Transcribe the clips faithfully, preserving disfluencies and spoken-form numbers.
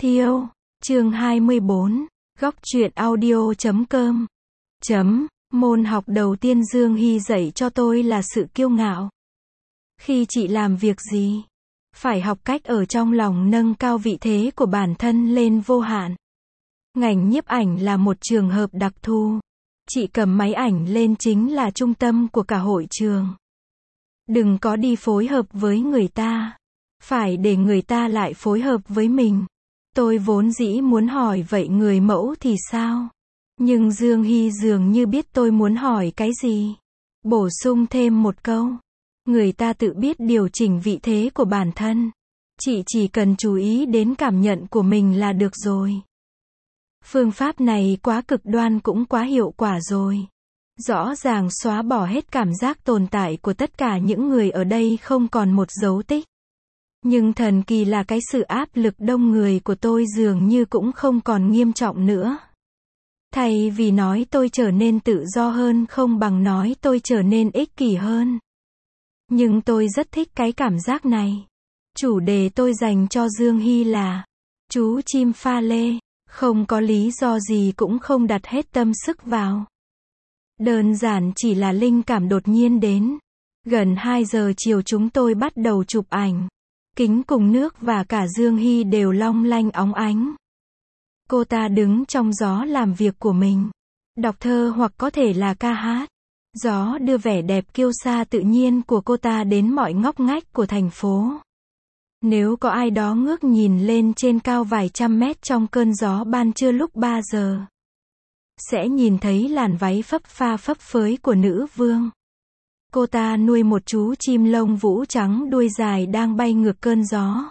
Thiêu, chương hai mươi bốn, góc truyện audio chấm com. Chấm, môn học đầu tiên Dương Hy dạy cho tôi là sự kiêu ngạo. Khi chị làm việc gì, phải học cách ở trong lòng nâng cao vị thế của bản thân lên vô hạn. Ngành nhiếp ảnh là một trường hợp đặc thù. Chị cầm máy ảnh lên chính là trung tâm của cả hội trường. Đừng có đi phối hợp với người ta. Phải để người ta lại phối hợp với mình. Tôi vốn dĩ muốn hỏi vậy người mẫu thì sao? Nhưng Dương Hy dường như biết tôi muốn hỏi cái gì. Bổ sung thêm một câu. Người ta tự biết điều chỉnh vị thế của bản thân. Chị chỉ cần chú ý đến cảm nhận của mình là được rồi. Phương pháp này quá cực đoan cũng quá hiệu quả rồi. Rõ ràng xóa bỏ hết cảm giác tồn tại của tất cả những người ở đây không còn một dấu tích. Nhưng thần kỳ là cái sự áp lực đông người của tôi dường như cũng không còn nghiêm trọng nữa. Thay vì nói tôi trở nên tự do hơn không bằng nói tôi trở nên ích kỷ hơn. Nhưng tôi rất thích cái cảm giác này. Chủ đề tôi dành cho Dương Hy là chú chim pha lê. Không có lý do gì cũng không đặt hết tâm sức vào. Đơn giản chỉ là linh cảm đột nhiên đến. Gần hai giờ chiều chúng tôi bắt đầu chụp ảnh. Kính cùng nước và cả Dương Hy đều long lanh óng ánh. Cô ta đứng trong gió làm việc của mình. Đọc thơ hoặc có thể là ca hát. Gió đưa vẻ đẹp kiêu sa tự nhiên của cô ta đến mọi ngóc ngách của thành phố. Nếu có ai đó ngước nhìn lên trên cao vài trăm mét trong cơn gió ban trưa lúc ba giờ, sẽ nhìn thấy làn váy phấp pha phấp phới của nữ vương. Cô ta nuôi một chú chim lông vũ trắng đuôi dài đang bay ngược cơn gió.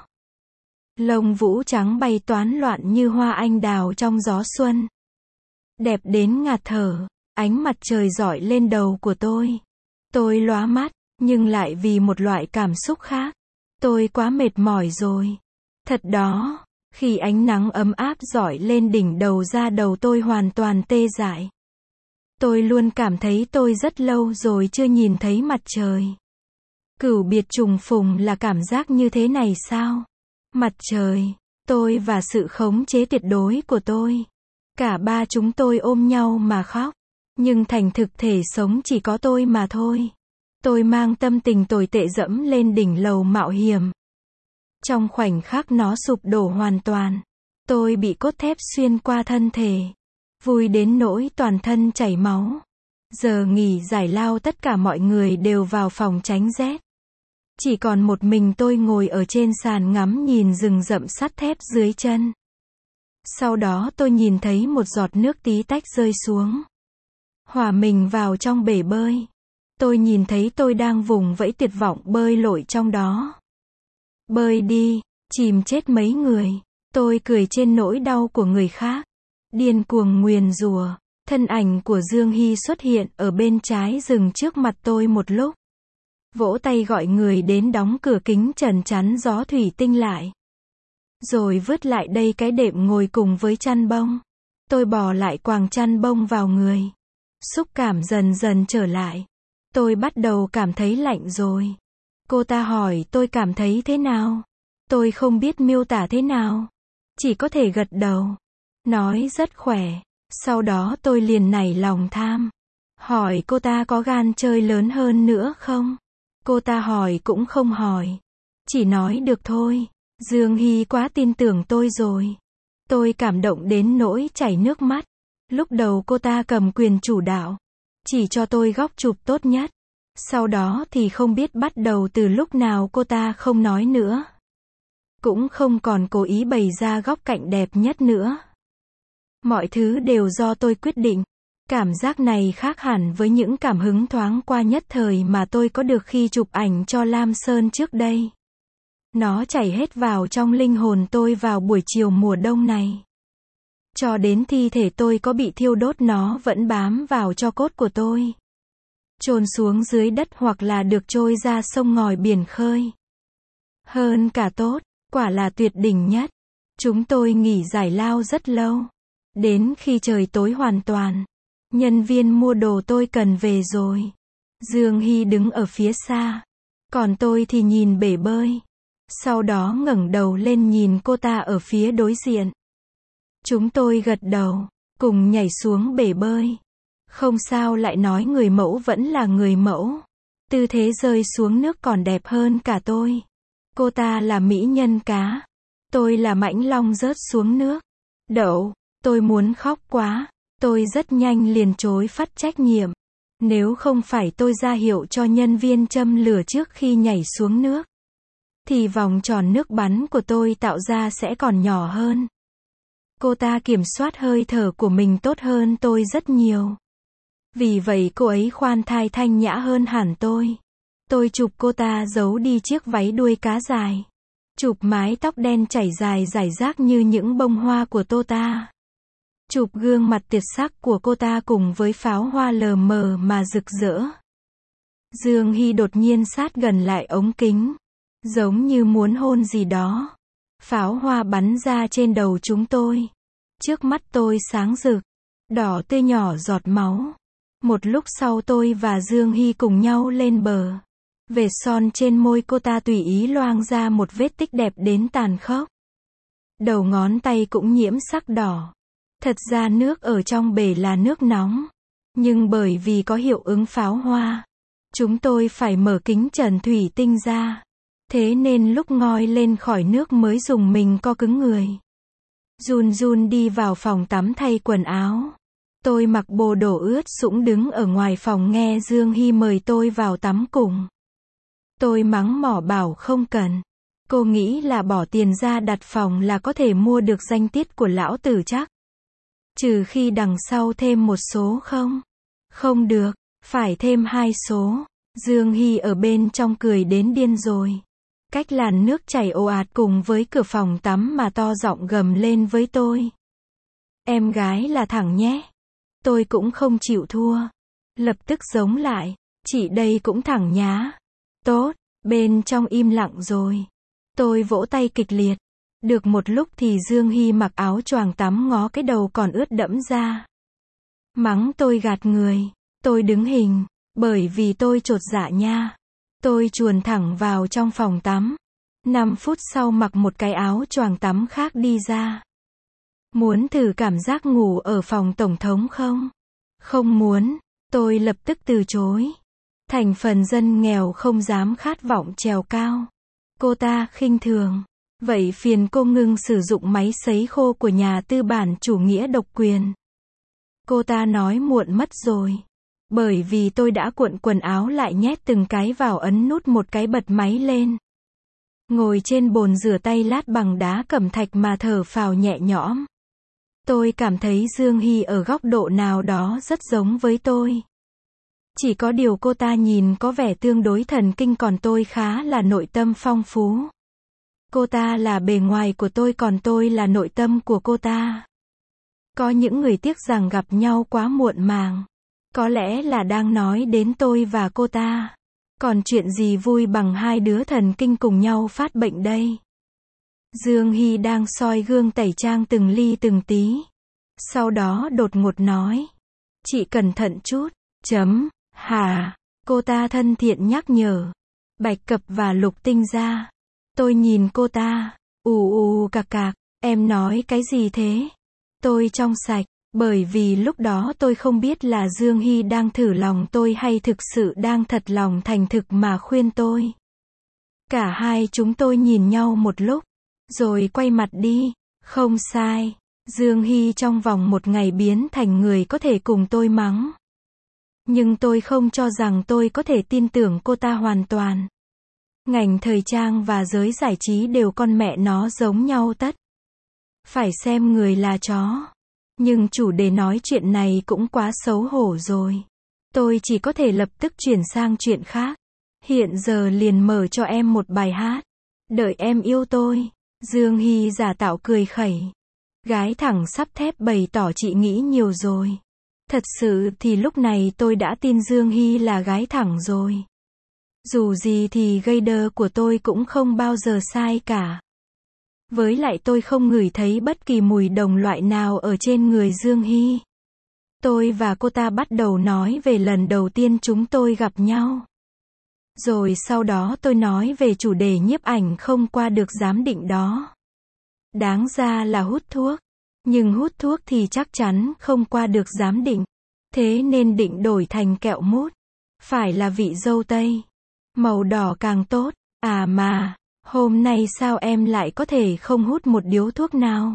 Lông vũ trắng bay toán loạn như hoa anh đào trong gió xuân. Đẹp đến ngạt thở, ánh mặt trời rọi lên đầu của tôi. Tôi lóa mắt, nhưng lại vì một loại cảm xúc khác. Tôi quá mệt mỏi rồi. Thật đó, khi ánh nắng ấm áp rọi lên đỉnh đầu da đầu tôi hoàn toàn tê dại. Tôi luôn cảm thấy tôi rất lâu rồi chưa nhìn thấy mặt trời. Cửu biệt trùng phùng là cảm giác như thế này sao? Mặt trời, tôi và sự khống chế tuyệt đối của tôi. Cả ba chúng tôi ôm nhau mà khóc. Nhưng thành thực thể sống chỉ có tôi mà thôi. Tôi mang tâm tình tồi tệ dẫm lên đỉnh lầu mạo hiểm. Trong khoảnh khắc nó sụp đổ hoàn toàn, tôi bị cốt thép xuyên qua thân thể. Vui đến nỗi toàn thân chảy máu. Giờ nghỉ giải lao tất cả mọi người đều vào phòng tránh rét. Chỉ còn một mình tôi ngồi ở trên sàn ngắm nhìn rừng rậm sắt thép dưới chân. Sau đó tôi nhìn thấy một giọt nước tí tách rơi xuống. Hòa mình vào trong bể bơi. Tôi nhìn thấy tôi đang vùng vẫy tuyệt vọng bơi lội trong đó. Bơi đi, chìm chết mấy người. Tôi cười trên nỗi đau của người khác. Điên cuồng nguyền rủa. Thân ảnh của Dương Hy xuất hiện ở bên trái rừng trước mặt tôi một lúc. Vỗ tay gọi người đến đóng cửa kính trần chắn gió thủy tinh lại. Rồi vứt lại đây cái đệm ngồi cùng với chăn bông. Tôi bò lại quàng chăn bông vào người. Xúc cảm dần dần trở lại. Tôi bắt đầu cảm thấy lạnh rồi. Cô ta hỏi tôi cảm thấy thế nào. Tôi không biết miêu tả thế nào. Chỉ có thể gật đầu. Nói rất khỏe. Sau đó tôi liền nảy lòng tham. Hỏi cô ta có gan chơi lớn hơn nữa không? Cô ta hỏi cũng không hỏi. Chỉ nói được thôi. Dương Hy quá tin tưởng tôi rồi. Tôi cảm động đến nỗi chảy nước mắt. Lúc đầu cô ta cầm quyền chủ đạo. Chỉ cho tôi góc chụp tốt nhất. Sau đó thì không biết bắt đầu từ lúc nào cô ta không nói nữa. Cũng không còn cố ý bày ra góc cạnh đẹp nhất nữa. Mọi thứ đều do tôi quyết định. Cảm giác này khác hẳn với những cảm hứng thoáng qua nhất thời mà tôi có được khi chụp ảnh cho Lam Sơn trước đây. Nó chảy hết vào trong linh hồn tôi vào buổi chiều mùa đông này. Cho đến thi thể tôi có bị thiêu đốt nó vẫn bám vào tro cốt của tôi. Chôn xuống dưới đất hoặc là được trôi ra sông ngòi biển khơi. Hơn cả tốt, quả là tuyệt đỉnh nhất. Chúng tôi nghỉ giải lao rất lâu. Đến khi trời tối hoàn toàn. Nhân viên mua đồ tôi cần về rồi. Dương Hy đứng ở phía xa. Còn tôi thì nhìn bể bơi. Sau đó ngẩng đầu lên nhìn cô ta ở phía đối diện. Chúng tôi gật đầu, cùng nhảy xuống bể bơi. Không sao lại nói người mẫu vẫn là người mẫu. Tư thế rơi xuống nước còn đẹp hơn cả tôi. Cô ta là mỹ nhân cá. Tôi là mãnh long rớt xuống nước. Đậu, tôi muốn khóc quá. Tôi rất nhanh liền chối phát trách nhiệm. Nếu không phải tôi ra hiệu cho nhân viên châm lửa trước khi nhảy xuống nước, thì vòng tròn nước bắn của tôi tạo ra sẽ còn nhỏ hơn. Cô ta kiểm soát hơi thở của mình tốt hơn tôi rất nhiều. Vì vậy cô ấy khoan thai thanh nhã hơn hẳn tôi. Tôi chụp cô ta giấu đi chiếc váy đuôi cá dài. Chụp mái tóc đen chảy dài rải rác như những bông hoa của cô ta. Chụp gương mặt tuyệt sắc của cô ta cùng với pháo hoa lờ mờ mà rực rỡ. Dương Hy đột nhiên sát gần lại ống kính. Giống như muốn hôn gì đó. Pháo hoa bắn ra trên đầu chúng tôi. Trước mắt tôi sáng rực. Đỏ tươi nhỏ giọt máu. Một lúc sau tôi và Dương Hy cùng nhau lên bờ. Vệt son trên môi cô ta tùy ý loang ra một vết tích đẹp đến tàn khốc. Đầu ngón tay cũng nhiễm sắc đỏ. Thật ra nước ở trong bể là nước nóng. Nhưng bởi vì có hiệu ứng pháo hoa, chúng tôi phải mở kính trần thủy tinh ra. Thế nên lúc ngoi lên khỏi nước mới dùng mình co cứng người. Run run đi vào phòng tắm thay quần áo. Tôi mặc bộ đồ ướt sũng đứng ở ngoài phòng nghe Dương Hy mời tôi vào tắm cùng. Tôi mắng mỏ bảo không cần. Cô nghĩ là bỏ tiền ra đặt phòng là có thể mua được danh tiết của lão tử chắc. Trừ khi đằng sau thêm một số không? Không được, phải thêm hai số. Dương Hy ở bên trong cười đến điên rồi. Cách làn nước chảy ồ ạt cùng với cửa phòng tắm mà to giọng gầm lên với tôi. Em gái là thẳng nhé. Tôi cũng không chịu thua. Lập tức giống lại. Chị đây cũng thẳng nhá. Tốt, bên trong im lặng rồi. Tôi vỗ tay kịch liệt. Được một lúc thì Dương Hy mặc áo choàng tắm ngó cái đầu còn ướt đẫm ra. Mắng tôi gạt người. Tôi đứng hình. Bởi vì tôi chột dạ nha. Tôi chuồn thẳng vào trong phòng tắm. Năm phút sau mặc một cái áo choàng tắm khác đi ra. Muốn thử cảm giác ngủ ở phòng tổng thống không? Không muốn. Tôi lập tức từ chối. Thành phần dân nghèo không dám khát vọng trèo cao. Cô ta khinh thường. Vậy phiền cô ngưng sử dụng máy sấy khô của nhà tư bản chủ nghĩa độc quyền. Cô ta nói muộn mất rồi. Bởi vì tôi đã cuộn quần áo lại nhét từng cái vào ấn nút một cái bật máy lên. Ngồi trên bồn rửa tay lát bằng đá cẩm thạch mà thở phào nhẹ nhõm. Tôi cảm thấy Dương Hy ở góc độ nào đó rất giống với tôi. Chỉ có điều cô ta nhìn có vẻ tương đối thần kinh còn tôi khá là nội tâm phong phú. Cô ta là bề ngoài của tôi còn tôi là nội tâm của cô ta. Có những người tiếc rằng gặp nhau quá muộn màng. Có lẽ là đang nói đến tôi và cô ta. Còn chuyện gì vui bằng hai đứa thần kinh cùng nhau phát bệnh đây. Dương Hy đang soi gương tẩy trang từng ly từng tí. Sau đó đột ngột nói. Chị cẩn thận chút. Chấm. Hả? Cô ta thân thiện nhắc nhở. Bạch cập và lục tinh ra. Tôi nhìn cô ta. Ù ù cạc cạc. Em nói cái gì thế? Tôi trong sạch. Bởi vì lúc đó tôi không biết là Dương Hy đang thử lòng tôi hay thực sự đang thật lòng thành thực mà khuyên tôi. Cả hai chúng tôi nhìn nhau một lúc. Rồi quay mặt đi. Không sai. Dương Hy trong vòng một ngày biến thành người có thể cùng tôi mắng. Nhưng tôi không cho rằng tôi có thể tin tưởng cô ta hoàn toàn. Ngành thời trang và giới giải trí đều con mẹ nó giống nhau tất. Phải xem người là chó. Nhưng chủ đề nói chuyện này cũng quá xấu hổ rồi. Tôi chỉ có thể lập tức chuyển sang chuyện khác. Hiện giờ liền mở cho em một bài hát. Đợi em yêu tôi. Dương Hy giả tạo cười khẩy. Gái thẳng sắp thép bày tỏ chị nghĩ nhiều rồi. Thật sự thì lúc này tôi đã tin Dương Hy là gái thẳng rồi. Dù gì thì gây đơ của tôi cũng không bao giờ sai cả. Với lại tôi không ngửi thấy bất kỳ mùi đồng loại nào ở trên người Dương Hy. Tôi và cô ta bắt đầu nói về lần đầu tiên chúng tôi gặp nhau. Rồi sau đó tôi nói về chủ đề nhiếp ảnh không qua được giám định đó. Đáng ra là hút thuốc. Nhưng hút thuốc thì chắc chắn không qua được giám định. Thế nên định đổi thành kẹo mút. Phải là vị dâu tây. Màu đỏ càng tốt. À mà, hôm nay sao em lại có thể không hút một điếu thuốc nào?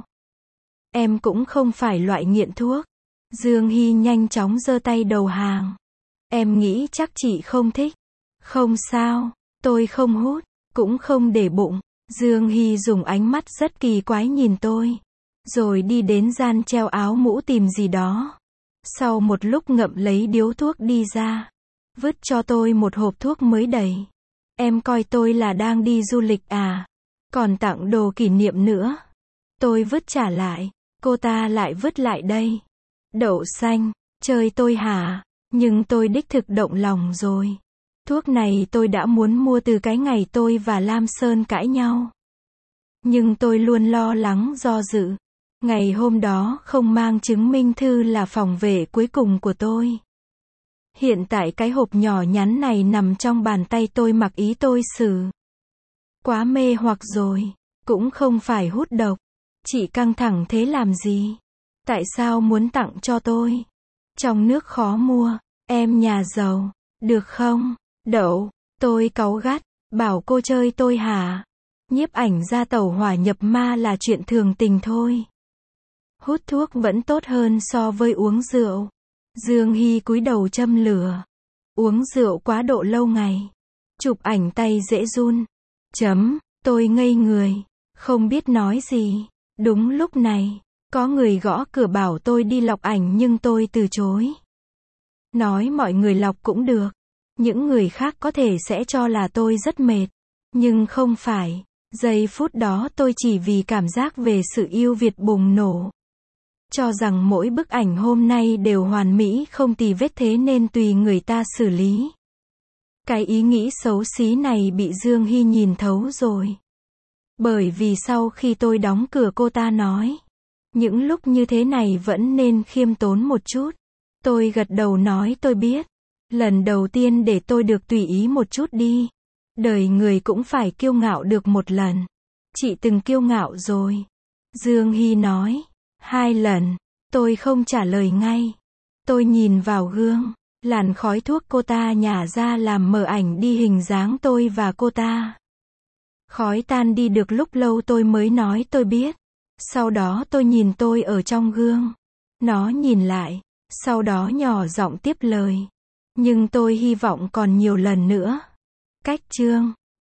Em cũng không phải loại nghiện thuốc. Dương Hy nhanh chóng giơ tay đầu hàng. Em nghĩ chắc chị không thích. Không sao, tôi không hút, cũng không để bụng. Dương Hy dùng ánh mắt rất kỳ quái nhìn tôi. Rồi đi đến gian treo áo mũ tìm gì đó. Sau một lúc ngậm lấy điếu thuốc đi ra. Vứt cho tôi một hộp thuốc mới đầy. Em coi tôi là đang đi du lịch à? Còn tặng đồ kỷ niệm nữa. Tôi vứt trả lại. Cô ta lại vứt lại đây. Đậu xanh, chơi tôi hả? Nhưng tôi đích thực động lòng rồi. Thuốc này tôi đã muốn mua từ cái ngày tôi và Lam Sơn cãi nhau. Nhưng tôi luôn lo lắng do dự. Ngày hôm đó không mang chứng minh thư là phòng vệ cuối cùng của tôi. Hiện tại cái hộp nhỏ nhắn này nằm trong bàn tay tôi mặc ý tôi xử. Quá mê hoặc rồi. Cũng không phải hút độc. Chị căng thẳng thế làm gì? Tại sao muốn tặng cho tôi? Trong nước khó mua. Em nhà giàu. Được không? Đậu. Tôi cáu gắt. Bảo cô chơi tôi hả? Nhiếp ảnh ra tẩu hỏa nhập ma là chuyện thường tình thôi. Hút thuốc vẫn tốt hơn so với uống rượu. Dương Hy cúi đầu châm lửa. Uống rượu quá độ lâu ngày. Chụp ảnh tay dễ run. Chấm. Tôi ngây người. Không biết nói gì. Đúng lúc này, có người gõ cửa bảo tôi đi lọc ảnh nhưng tôi từ chối. Nói mọi người lọc cũng được. Những người khác có thể sẽ cho là tôi rất mệt. Nhưng không phải. Giây phút đó tôi chỉ vì cảm giác về sự yêu Việt bùng nổ. Cho rằng mỗi bức ảnh hôm nay đều hoàn mỹ không tì vết thế nên tùy người ta xử lý. Cái ý nghĩ xấu xí này bị Dương Hy nhìn thấu rồi. Bởi vì sau khi tôi đóng cửa cô ta nói. Những lúc như thế này vẫn nên khiêm tốn một chút. Tôi gật đầu nói tôi biết. Lần đầu tiên để tôi được tùy ý một chút đi. Đời người cũng phải kiêu ngạo được một lần. Chị từng kiêu ngạo rồi. Dương Hy nói. Hai lần. Tôi không trả lời ngay. Tôi nhìn vào gương. Làn khói thuốc cô ta nhả ra làm mờ ảnh đi hình dáng tôi và cô ta. Khói tan đi được lúc lâu tôi mới nói tôi biết. Sau đó tôi nhìn tôi ở trong gương. Nó nhìn lại. Sau đó nhỏ giọng tiếp lời. Nhưng tôi hy vọng còn nhiều lần nữa. Cách chương